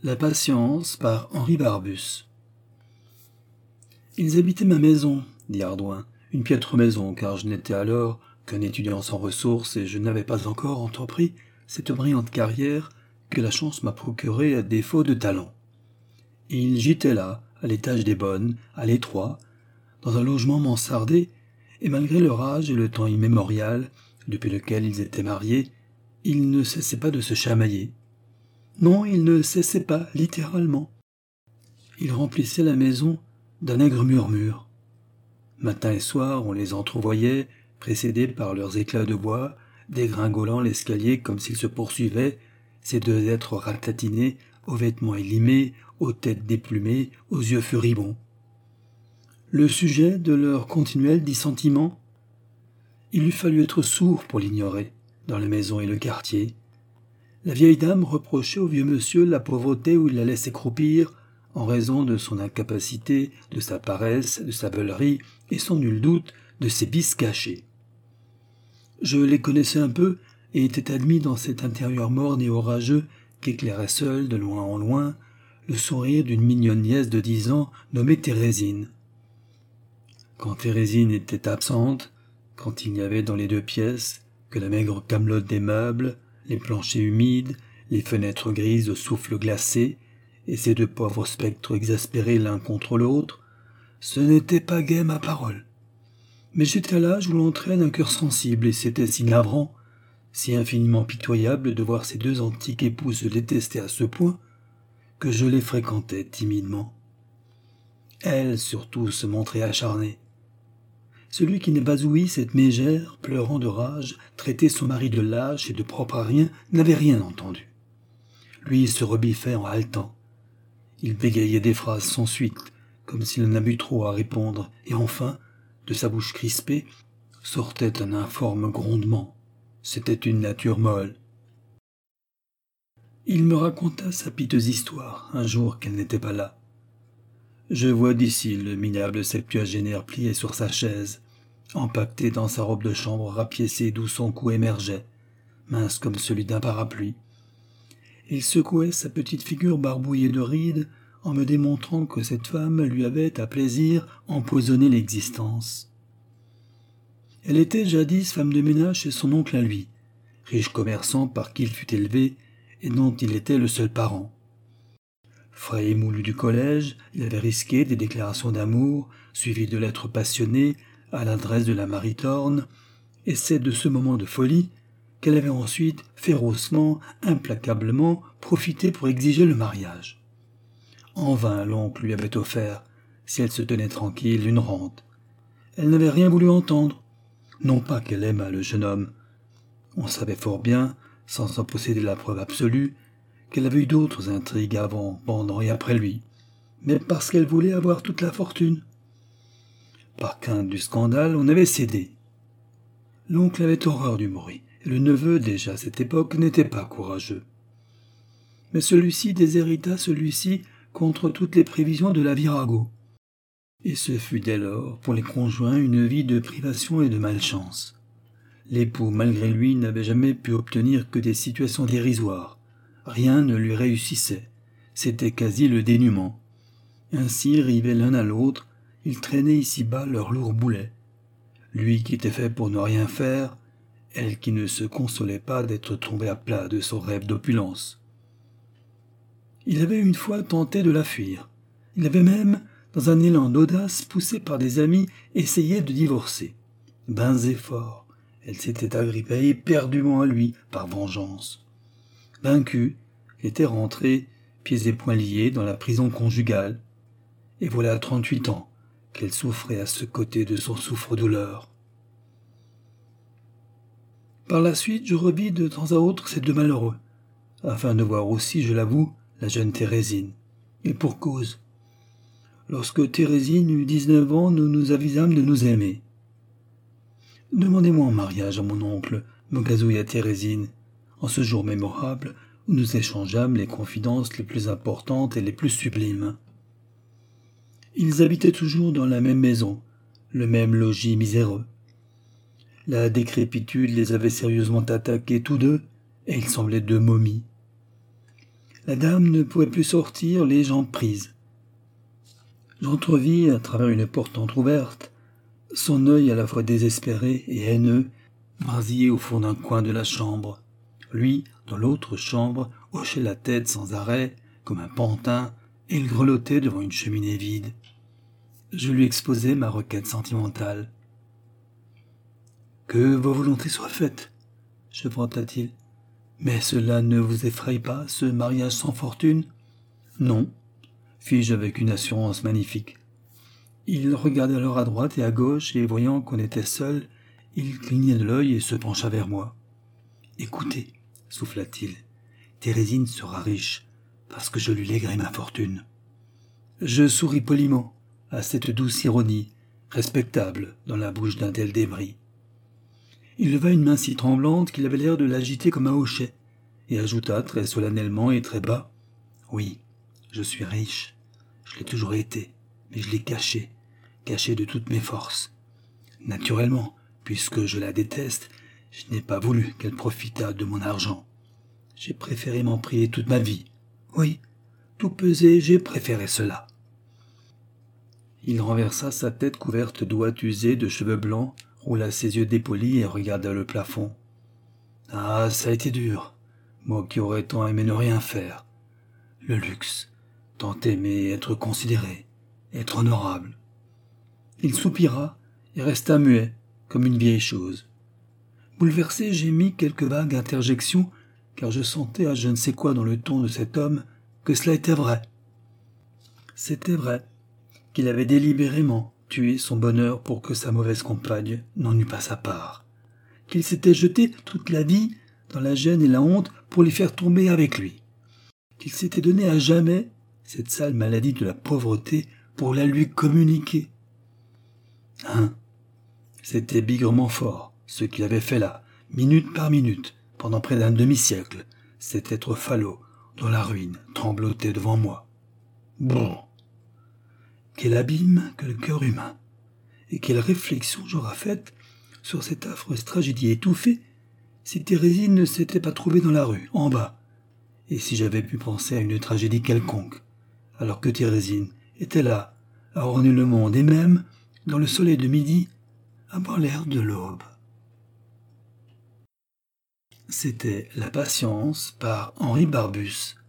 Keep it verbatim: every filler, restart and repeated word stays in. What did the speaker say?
La patience par Henri Barbus. Ils habitaient ma maison, dit Hardouin, une piètre maison, car je n'étais alors qu'un étudiant sans ressources et je n'avais pas encore entrepris cette brillante carrière que la chance m'a procurée à défaut de talent. Et ils gîtaient là, à l'étage des bonnes, à l'étroit, dans un logement mansardé, et malgré leur âge et le temps immémorial, depuis lequel ils étaient mariés, ils ne cessaient pas de se chamailler. Non, ils ne cessaient pas, littéralement. Ils remplissaient la maison d'un aigre murmure. Matin et soir, on les entrevoyait, précédés par leurs éclats de voix, dégringolant l'escalier comme s'ils se poursuivaient, ces deux êtres ratatinés, aux vêtements élimés, aux têtes déplumées, aux yeux furibonds. Le sujet de leur continuel dissentiment, il eût fallu être sourd pour l'ignorer, dans la maison et le quartier. La vieille dame reprochait au vieux monsieur la pauvreté où il la laissait croupir, en raison de son incapacité, de sa paresse, de sa beulerie, et sans nul doute de ses vices cachés. Je les connaissais un peu, et étais admis dans cet intérieur morne et orageux qu'éclairait seul, de loin en loin, le sourire d'une mignonne nièce de dix ans nommée Thérésine. Quand Thérésine était absente, quand il n'y avait dans les deux pièces que la maigre camelote des meubles, les planchers humides, les fenêtres grises au souffle glacé, et ces deux pauvres spectres exaspérés l'un contre l'autre, ce n'était pas gai ma parole. Mais j'étais à l'âge où l'on traîne un cœur sensible, et c'était si navrant, si infiniment pitoyable de voir ces deux antiques épouses se détester à ce point, que je les fréquentais timidement. Elle, surtout, se montrait acharnée. Celui qui n'est pas ouï cette mégère, pleurant de rage, traitait son mari de lâche et de propre à rien, n'avait rien entendu. Lui se rebiffait en haletant. Il bégayait des phrases sans suite, comme s'il en avait eu trop à répondre, et enfin, de sa bouche crispée, sortait un informe grondement. C'était une nature molle. Il me raconta sa piteuse histoire, un jour qu'elle n'était pas là. Je vois d'ici le minable septuagénaire plié sur sa chaise, empaqueté dans sa robe de chambre rapiécée d'où son cou émergeait, mince comme celui d'un parapluie. Il secouait sa petite figure barbouillée de rides en me démontrant que cette femme lui avait, à plaisir, empoisonné l'existence. Elle était jadis femme de ménage chez son oncle à lui, riche commerçant par qui il fut élevé et dont il était le seul parent. Frais et moulu du collège, il avait risqué des déclarations d'amour, suivies de lettres passionnées, à l'adresse de la Maritorne, et c'est de ce moment de folie qu'elle avait ensuite, férocement, implacablement, profité pour exiger le mariage. En vain l'oncle lui avait offert, si elle se tenait tranquille, une rente. Elle n'avait rien voulu entendre. Non pas qu'elle aimât le jeune homme. On savait fort bien, sans en posséder la preuve absolue, qu'elle avait eu d'autres intrigues avant, pendant et après lui, mais parce qu'elle voulait avoir toute la fortune. Par crainte du scandale, on avait cédé. L'oncle avait horreur du bruit, et le neveu, déjà à cette époque, n'était pas courageux. Mais celui-ci déshérita celui-ci contre toutes les prévisions de la virago. Et ce fut dès lors, pour les conjoints, une vie de privation et de malchance. L'époux, malgré lui, n'avait jamais pu obtenir que des situations dérisoires. Rien ne lui réussissait. C'était quasi le dénuement. Ainsi, rivés l'un à l'autre, ils traînaient ici-bas leurs lourds boulets. Lui qui était fait pour ne rien faire, elle qui ne se consolait pas d'être tombée à plat de son rêve d'opulence. Il avait une fois tenté de la fuir. Il avait même, dans un élan d'audace poussé par des amis, essayé de divorcer. Vains efforts. Elle s'était agrippée éperdument à lui, par vengeance. Vaincu, il était rentré, pieds et poings liés, dans la prison conjugale. Et voilà trente-huit ans qu'elle souffrait à ce côté de son souffre-douleur. Par la suite, je revis de temps à autre ces deux malheureux, afin de voir aussi, je l'avoue, la jeune Thérésine. Et pour cause. Lorsque Thérésine eut dix-neuf ans, nous nous avisâmes de nous aimer. « Demandez-moi en mariage à mon oncle, me gazouilla Thérésine, en ce jour mémorable où nous échangeâmes les confidences les plus importantes et les plus sublimes. » Ils habitaient toujours dans la même maison, le même logis miséreux. La décrépitude les avait sérieusement attaqués tous deux, et ils semblaient deux momies. La dame ne pouvait plus sortir, les jambes prises. J'entrevis, à travers une porte entr'ouverte, son œil à la fois désespéré et haineux, brasillé au fond d'un coin de la chambre. Lui, dans l'autre chambre, hochait la tête sans arrêt, comme un pantin, et il grelottait devant une cheminée vide. Je lui exposai ma requête sentimentale. « Que vos volontés soient faites, » chevrota-t-il. « Mais cela ne vous effraie pas, ce mariage sans fortune ?»« Non, » fis-je avec une assurance magnifique. Il regarda alors à droite et à gauche, et voyant qu'on était seul, il cligna de l'œil et se pencha vers moi. « Écoutez, » souffla-t-il, « Thérésine sera riche, parce que je lui léguerai ma fortune. » Je souris poliment à cette douce ironie, respectable dans la bouche d'un tel débris. Il leva une main si tremblante qu'il avait l'air de l'agiter comme un hochet, et ajouta très solennellement et très bas, « Oui, je suis riche, je l'ai toujours été, mais je l'ai caché, caché de toutes mes forces. Naturellement, puisque je la déteste, je n'ai pas voulu qu'elle profitât de mon argent. J'ai préféré m'en priver toute ma vie. Oui, tout pesé, j'ai préféré cela. » Il renversa sa tête couverte d'ouate usée de cheveux blancs, roula ses yeux dépolis et regarda le plafond. « Ah, ça a été dur, moi qui aurais tant aimé ne rien faire. Le luxe, tant aimer être considéré, être honorable. » Il soupira et resta muet, comme une vieille chose. Bouleversé, j'émis quelques vagues interjections, car je sentais à je ne sais quoi dans le ton de cet homme que cela était vrai. C'était vrai qu'il avait délibérément tué son bonheur pour que sa mauvaise compagne n'en eût pas sa part, qu'il s'était jeté toute la vie dans la gêne et la honte pour les faire tomber avec lui, qu'il s'était donné à jamais cette sale maladie de la pauvreté pour la lui communiquer. Hein, c'était bigrement fort, ce qu'il avait fait là, minute par minute, pendant près d'un demi-siècle, cet être falot dont la ruine tremblotait devant moi. Bon, quel abîme que le cœur humain, et quelle réflexion j'aurais faite sur cette affreuse tragédie étouffée si Thérésine ne s'était pas trouvée dans la rue, en bas, et si j'avais pu penser à une tragédie quelconque, alors que Thérésine était là, à orner le monde, et même, dans le soleil de midi, à boire l'air de l'aube. C'était La Patience par Henri Barbus.